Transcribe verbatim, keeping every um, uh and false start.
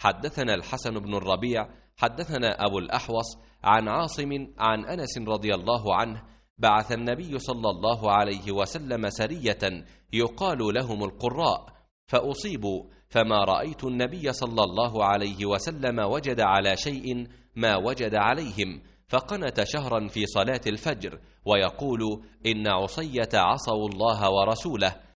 حدثنا الحسن بن الربيع حدثنا أبو الأحوص عن عاصم عن أنس رضي الله عنه: بعث النبي صلى الله عليه وسلم سرية يقال لهم القراء، فأصيبوا، فما رأيت النبي صلى الله عليه وسلم وجد على شيء ما وجد عليهم، فقنت شهرا في صلاة الفجر ويقول: إن عصية عصوا الله ورسوله،